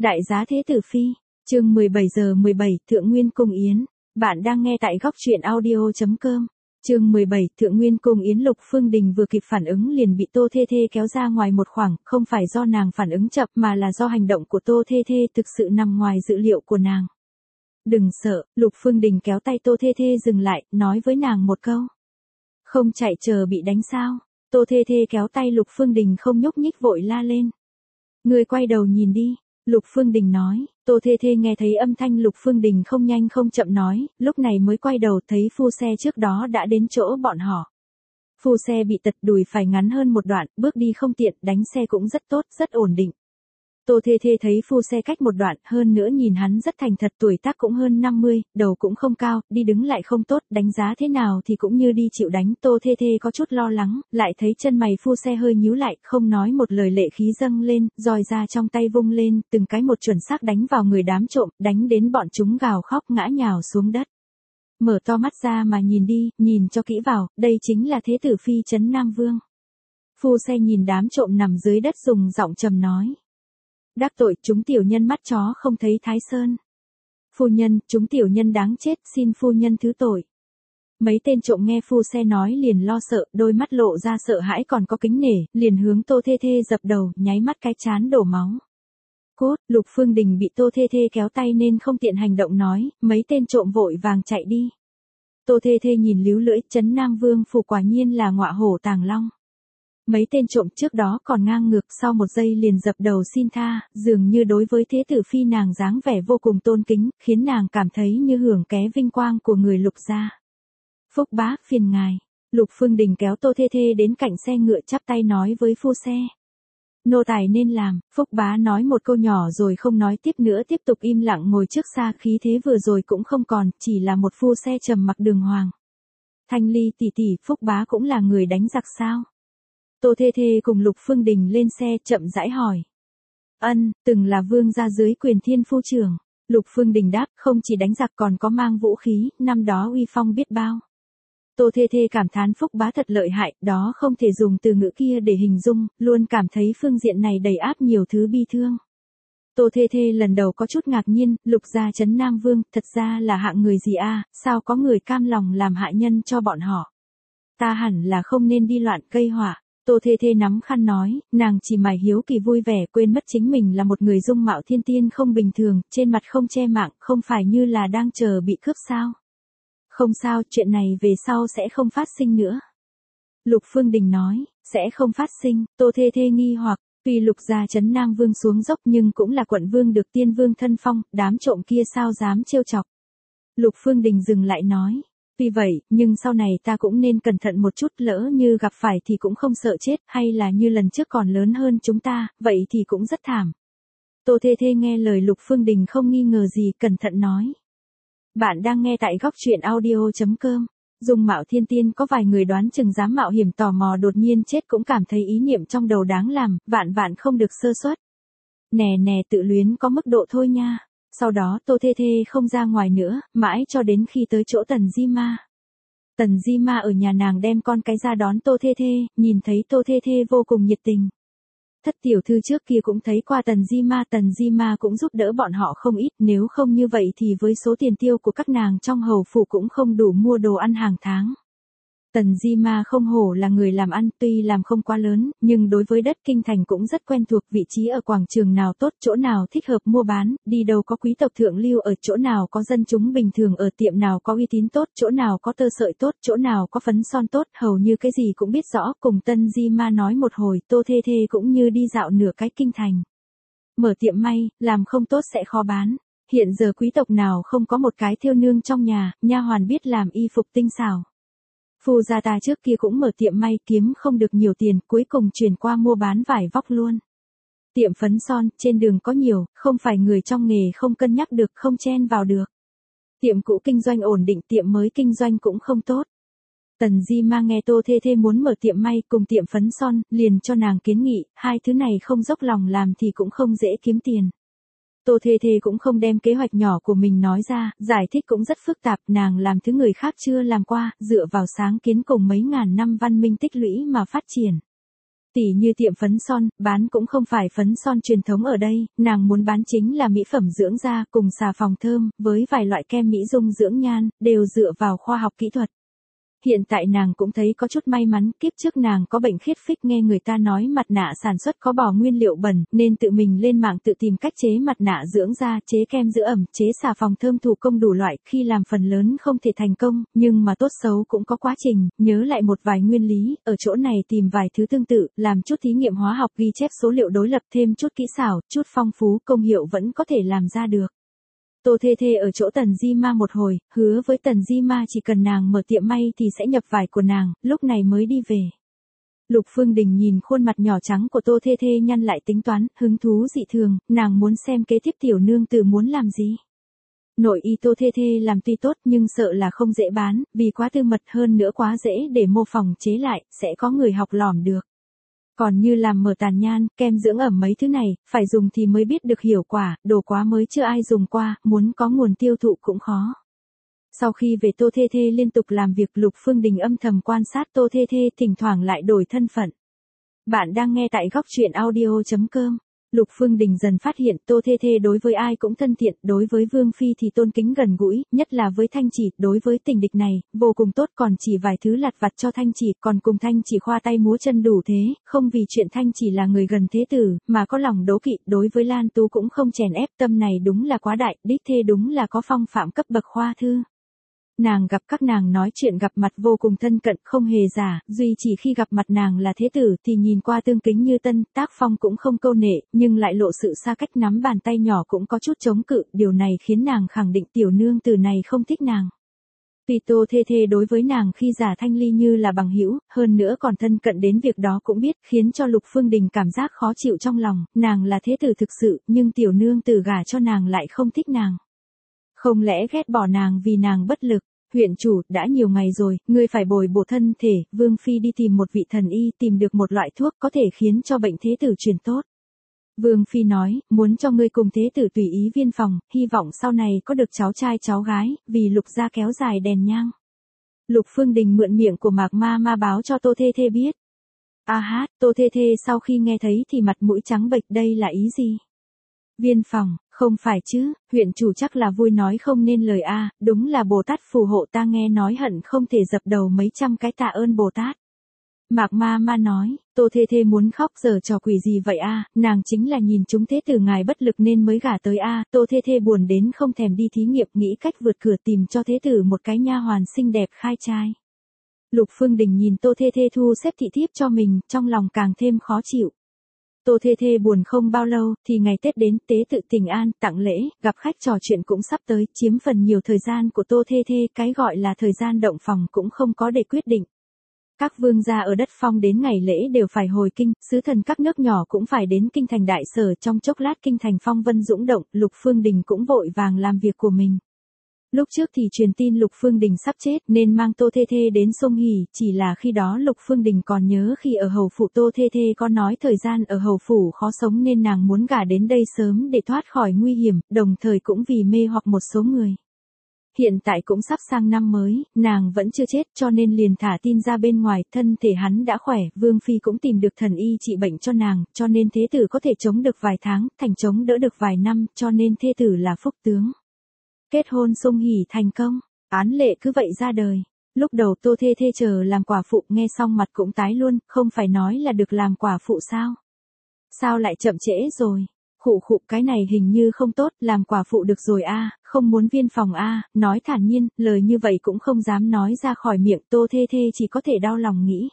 Đại giá Thế Tử Phi, chương 17 giờ 17, Thượng Nguyên Cung Yến. Bạn đang nghe tại góc truyện audio.com. Chương 17, Thượng Nguyên Cung Yến. Lục Phương Đình vừa kịp phản ứng liền bị Tô Thê Thê kéo ra ngoài một khoảng, không phải do nàng phản ứng chậm mà là do hành động của Tô Thê Thê thực sự nằm ngoài dự liệu của nàng. Đừng sợ, Lục Phương Đình kéo tay Tô Thê Thê dừng lại, nói với nàng một câu. Không chạy chờ bị đánh sao? Tô Thê Thê kéo tay Lục Phương Đình không nhúc nhích vội la lên. Ngươi quay đầu nhìn đi. Lục Phương Đình nói. Tô Thê Thê nghe thấy âm thanh Lục Phương Đình không nhanh không chậm nói, lúc này mới quay đầu thấy phu xe trước đó đã đến chỗ bọn họ. Phu xe bị tật đùi phải ngắn hơn một đoạn, bước đi không tiện, đánh xe cũng rất tốt, rất ổn định. Tô Thê Thê thấy phu xe cách một đoạn, hơn nữa nhìn hắn rất thành thật, tuổi tác cũng hơn 50, đầu cũng không cao, đi đứng lại không tốt, đánh giá thế nào thì cũng như đi chịu đánh. Tô Thê Thê có chút lo lắng, lại thấy chân mày phu xe hơi nhíu lại, không nói một lời lệ khí dâng lên, roi ra trong tay vung lên, từng cái một chuẩn xác đánh vào người đám trộm, đánh đến bọn chúng gào khóc ngã nhào xuống đất. Mở to mắt ra mà nhìn đi, nhìn cho kỹ vào, đây chính là Thế Tử Phi trấn Nam Vương. Phu xe nhìn đám trộm nằm dưới đất dùng giọng trầm nói. Đắc tội, chúng tiểu nhân mắt chó không thấy Thái Sơn. Phu nhân, chúng tiểu nhân đáng chết, xin phu nhân thứ tội. Mấy tên trộm nghe phu xe nói liền lo sợ, đôi mắt lộ ra sợ hãi còn có kính nể, liền hướng Tô Thê Thê dập đầu, nháy mắt cái trán đổ máu. Cốt, Lục Phương Đình bị Tô Thê Thê kéo tay nên không tiện hành động nói, mấy tên trộm vội vàng chạy đi. Tô Thê Thê nhìn líu lưỡi, trấn Nam Vương phủ quả nhiên là ngọa hổ tàng long. Mấy tên trộm trước đó còn ngang ngược, sau một giây liền dập đầu xin tha, dường như đối với Thế Tử Phi nàng dáng vẻ vô cùng tôn kính, khiến nàng cảm thấy như hưởng ké vinh quang của người Lục gia. Phúc bá, phiền ngài. Lục Phương Đình kéo Tô Thê Thê đến cạnh xe ngựa chắp tay nói với phu xe. Nô tài nên làm. Phúc bá nói một câu nhỏ rồi không nói tiếp nữa, tiếp tục im lặng ngồi trước xa, khí thế vừa rồi cũng không còn, chỉ là một phu xe trầm mặc đường hoàng. Thanh Ly tỷ tỷ, Phúc bá cũng là người đánh giặc sao? Tô Thê Thê cùng Lục Phương Đình lên xe chậm rãi hỏi. Ân, từng là vương gia dưới quyền thiên phu trưởng. Lục Phương Đình đáp, không chỉ đánh giặc còn có mang vũ khí, năm đó uy phong biết bao. Tô Thê Thê cảm thán Phúc bá thật lợi hại, đó không thể dùng từ ngữ kia để hình dung, luôn cảm thấy phương diện này đầy áp nhiều thứ bi thương. Tô Thê Thê lần đầu có chút ngạc nhiên, Lục gia trấn Nam Vương, thật ra là hạng người gì a? Sao có người cam lòng làm hại nhân cho bọn họ? Ta hẳn là không nên đi loạn gây họa. Tô Thê Thê nắm khăn nói, nàng chỉ mải hiếu kỳ vui vẻ, quên mất chính mình là một người dung mạo thiên tiên không bình thường, trên mặt không che mạng, không phải như là đang chờ bị cướp sao? Không sao, chuyện này về sau sẽ không phát sinh nữa. Lục Phương Đình nói, sẽ không phát sinh. Tô Thê Thê nghi hoặc, tuy Lục gia trấn Nam Vương xuống dốc nhưng cũng là quận vương được tiên vương thân phong, đám trộm kia sao dám trêu chọc. Lục Phương Đình dừng lại nói. Vì vậy, nhưng sau này ta cũng nên cẩn thận một chút, lỡ như gặp phải thì cũng không sợ chết, hay là như lần trước còn lớn hơn chúng ta, vậy thì cũng rất thảm. Tô Thê Thê nghe lời Lục Phương Đình không nghi ngờ gì, cẩn thận nói. Bạn đang nghe tại góc truyện audio.com. Dung mạo thiên tiên có vài người đoán chừng dám mạo hiểm tò mò đột nhiên chết cũng cảm thấy ý niệm trong đầu đáng làm, vạn vạn không được sơ suất. Nè nè, tự luyến có mức độ thôi nha. Sau đó Tô Thê Thê không ra ngoài nữa, mãi cho đến khi tới chỗ Tần Di Ma. Tần Di Ma ở nhà nàng đem con cái ra đón Tô Thê Thê, nhìn thấy Tô Thê Thê vô cùng nhiệt tình. Thất tiểu thư trước kia cũng thấy qua Tần Di Ma cũng giúp đỡ bọn họ không ít, nếu không như vậy thì với số tiền tiêu của các nàng trong hầu phủ cũng không đủ mua đồ ăn hàng tháng. Tần Di Ma không hổ là người làm ăn, tuy làm không quá lớn, nhưng đối với đất kinh thành cũng rất quen thuộc, vị trí ở quảng trường nào tốt, chỗ nào thích hợp mua bán, đi đâu có quý tộc thượng lưu ở, chỗ nào có dân chúng bình thường ở, tiệm nào có uy tín tốt, chỗ nào có tơ sợi tốt, chỗ nào có phấn son tốt, hầu như cái gì cũng biết rõ. Cùng Tần Di Ma nói một hồi, Tô Thê Thê cũng như đi dạo nửa cái kinh thành. Mở tiệm may, làm không tốt sẽ khó bán. Hiện giờ quý tộc nào không có một cái thêu nương trong nhà, nha hoàn biết làm y phục tinh xảo. Phu gia ta trước kia cũng mở tiệm may, kiếm không được nhiều tiền, cuối cùng chuyển qua mua bán vải vóc luôn. Tiệm phấn son, trên đường có nhiều, không phải người trong nghề không cân nhắc được, không chen vào được. Tiệm cũ kinh doanh ổn định, tiệm mới kinh doanh cũng không tốt. Tần Di Ma nghe Tô Thê Thê muốn mở tiệm may cùng tiệm phấn son, liền cho nàng kiến nghị, hai thứ này không dốc lòng làm thì cũng không dễ kiếm tiền. Tô Thê Thê cũng không đem kế hoạch nhỏ của mình nói ra, giải thích cũng rất phức tạp, nàng làm thứ người khác chưa làm qua, dựa vào sáng kiến cùng mấy ngàn năm văn minh tích lũy mà phát triển. Tỉ như tiệm phấn son, bán cũng không phải phấn son truyền thống ở đây, nàng muốn bán chính là mỹ phẩm dưỡng da cùng xà phòng thơm, với vài loại kem mỹ dung dưỡng nhan, đều dựa vào khoa học kỹ thuật. Hiện tại nàng cũng thấy có chút may mắn, kiếp trước nàng có bệnh khiết phích nghe người ta nói mặt nạ sản xuất có bỏ nguyên liệu bẩn, nên tự mình lên mạng tự tìm cách chế mặt nạ dưỡng da, chế kem giữ ẩm, chế xà phòng thơm thủ công đủ loại, khi làm phần lớn không thể thành công, nhưng mà tốt xấu cũng có quá trình, nhớ lại một vài nguyên lý, ở chỗ này tìm vài thứ tương tự, làm chút thí nghiệm hóa học ghi chép số liệu đối lập thêm chút kỹ xảo, chút phong phú, công hiệu vẫn có thể làm ra được. Tô Thê Thê ở chỗ Tần Di Ma một hồi, hứa với Tần Di Ma chỉ cần nàng mở tiệm may thì sẽ nhập vải của nàng, lúc này mới đi về. Lục Phương Đình nhìn khuôn mặt nhỏ trắng của Tô Thê Thê nhăn lại tính toán, hứng thú dị thường, nàng muốn xem kế tiếp tiểu nương tử muốn làm gì. Nội y Tô Thê Thê làm tuy tốt nhưng sợ là không dễ bán, vì quá tư mật hơn nữa quá dễ để mô phỏng chế lại, sẽ có người học lỏm được. Còn như làm mở tàn nhan, kem dưỡng ẩm mấy thứ này, phải dùng thì mới biết được hiệu quả, đồ quá mới chưa ai dùng qua, muốn có nguồn tiêu thụ cũng khó. Sau khi về Tô Thê Thê liên tục làm việc, Lục Phương Đình âm thầm quan sát Tô Thê Thê, thỉnh thoảng lại đổi thân phận. Bạn đang nghe tại góc truyện audio.com. Lục Phương Đình dần phát hiện Tô Thê Thê đối với ai cũng thân thiện, đối với Vương Phi thì tôn kính gần gũi, nhất là với Thanh Chỉ, đối với tình địch này, vô cùng tốt, còn chỉ vài thứ lặt vặt cho Thanh Chỉ, còn cùng Thanh Chỉ khoa tay múa chân đủ thế, không vì chuyện Thanh Chỉ là người gần thế tử, mà có lòng đố kỵ, đối với Lan Tú cũng không chèn ép, tâm này đúng là quá đại, đích thê đúng là có phong phạm cấp bậc khoa thư. Nàng gặp các nàng nói chuyện gặp mặt vô cùng thân cận, không hề giả, duy chỉ khi gặp mặt nàng là thế tử thì nhìn qua tương kính như tân, tác phong cũng không câu nệ, nhưng lại lộ sự xa cách, nắm bàn tay nhỏ cũng có chút chống cự, điều này khiến nàng khẳng định tiểu nương tử này không thích nàng. Tuy Tô Thê Thê đối với nàng khi giả Thanh Ly như là bằng hữu, hơn nữa còn thân cận đến việc đó cũng biết, khiến cho Lục Phương Đình cảm giác khó chịu trong lòng, nàng là thế tử thực sự, nhưng tiểu nương tử gả cho nàng lại không thích nàng. Không lẽ ghét bỏ nàng vì nàng bất lực? Huyện chủ, đã nhiều ngày rồi, ngươi phải bồi bổ thân thể, Vương Phi đi tìm một vị thần y, tìm được một loại thuốc có thể khiến cho bệnh thế tử chuyển tốt. Vương Phi nói, muốn cho ngươi cùng thế tử tùy ý viên phòng, hy vọng sau này có được cháu trai cháu gái, vì Lục gia kéo dài đèn nhang. Lục Phương Đình mượn miệng của Mạc Ma Ma báo cho Tô Thê Thê biết. A hát, Tô Thê Thê sau khi nghe thấy thì mặt mũi trắng bệch, đây là ý gì? Viên phòng, không phải chứ, huyện chủ chắc là vui nói không nên lời a, đúng là Bồ Tát phù hộ ta, nghe nói hận không thể dập đầu mấy trăm cái tạ ơn Bồ Tát. Mạc Ma Ma nói, Tô Thê Thê muốn khóc, giờ trò quỷ gì vậy a, nàng chính là nhìn chúng thế tử ngài bất lực nên mới gả tới a. Tô Thê Thê buồn đến không thèm đi thí nghiệm, nghĩ cách vượt cửa tìm cho thế tử một cái nha hoàn xinh đẹp khai trai. Lục Phương Đình nhìn Tô Thê Thê thu xếp thị thiếp cho mình, trong lòng càng thêm khó chịu. Tô Thê Thê buồn không bao lâu, thì ngày Tết đến, tế tự Tình An, tặng lễ, gặp khách trò chuyện cũng sắp tới, chiếm phần nhiều thời gian của Tô Thê Thê, cái gọi là thời gian động phòng cũng không có để quyết định. Các vương gia ở đất Phong đến ngày lễ đều phải hồi kinh, sứ thần các nước nhỏ cũng phải đến kinh thành đại sở, trong chốc lát kinh thành phong vân dũng động, Lục Phương Đình cũng vội vàng làm việc của mình. Lúc trước thì truyền tin Lục Phương Đình sắp chết nên mang Tô Thê Thê đến Sông Hỷ, chỉ là khi đó Lục Phương Đình còn nhớ khi ở hầu phủ Tô Thê Thê có nói thời gian ở hầu phủ khó sống nên nàng muốn gả đến đây sớm để thoát khỏi nguy hiểm, đồng thời cũng vì mê hoặc một số người. Hiện tại cũng sắp sang năm mới, nàng vẫn chưa chết cho nên liền thả tin ra bên ngoài, thân thể hắn đã khỏe, Vương Phi cũng tìm được thần y trị bệnh cho nàng, cho nên thế tử có thể chống được vài tháng, thành chống đỡ được vài năm, cho nên thế tử là phúc tướng. Kết hôn Sung Hỷ thành công, án lệ cứ vậy ra đời. Lúc đầu Tô Thê Thê chờ làm quả phụ, nghe xong mặt cũng tái luôn, không phải nói là được làm quả phụ sao? Sao lại chậm trễ rồi? Khụ cái này hình như không tốt, làm quả phụ được rồi a, không muốn viên phòng a, nói thản nhiên, lời như vậy cũng không dám nói ra khỏi miệng, Tô Thê Thê chỉ có thể đau lòng nghĩ.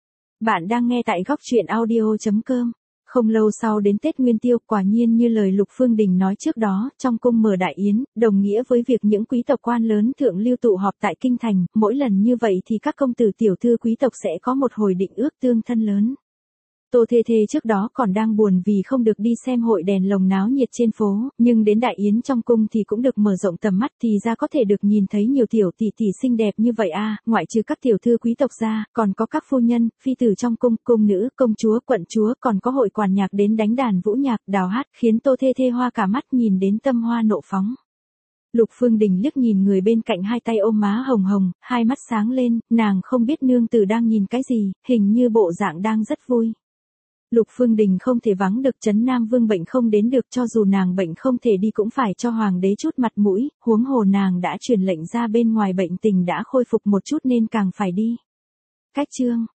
Bạn đang nghe tại góc truyện audio.com. Không lâu sau đến Tết Nguyên Tiêu, quả nhiên như lời Lục Phương Đình nói trước đó, trong cung mở đại yến, đồng nghĩa với việc những quý tộc quan lớn thượng lưu tụ họp tại kinh thành, mỗi lần như vậy thì các công tử tiểu thư quý tộc sẽ có một hồi định ước tương thân lớn. Tô Thê Thê trước đó còn đang buồn vì không được đi xem hội đèn lồng náo nhiệt trên phố, nhưng đến đại yến trong cung thì cũng được mở rộng tầm mắt, thì ra có thể được nhìn thấy nhiều tiểu tỷ tỷ xinh đẹp như vậy a, ngoại trừ các tiểu thư quý tộc ra, còn có các phu nhân, phi tử trong cung, cung nữ, công chúa, quận chúa, còn có hội quản nhạc đến đánh đàn vũ nhạc, đào hát, khiến Tô Thê Thê hoa cả mắt, nhìn đến tâm hoa nộ phóng. Lục Phương Đình liếc nhìn người bên cạnh, hai tay ôm má hồng hồng, hai mắt sáng lên, nàng không biết nương tử đang nhìn cái gì, hình như bộ dạng đang rất vui. Lục Phương Đình không thể vắng được Trấn Nam Vương bệnh không đến được, cho dù nàng bệnh không thể đi cũng phải cho hoàng đế chút mặt mũi, huống hồ nàng đã truyền lệnh ra bên ngoài bệnh tình đã khôi phục một chút nên càng phải đi. Cách chương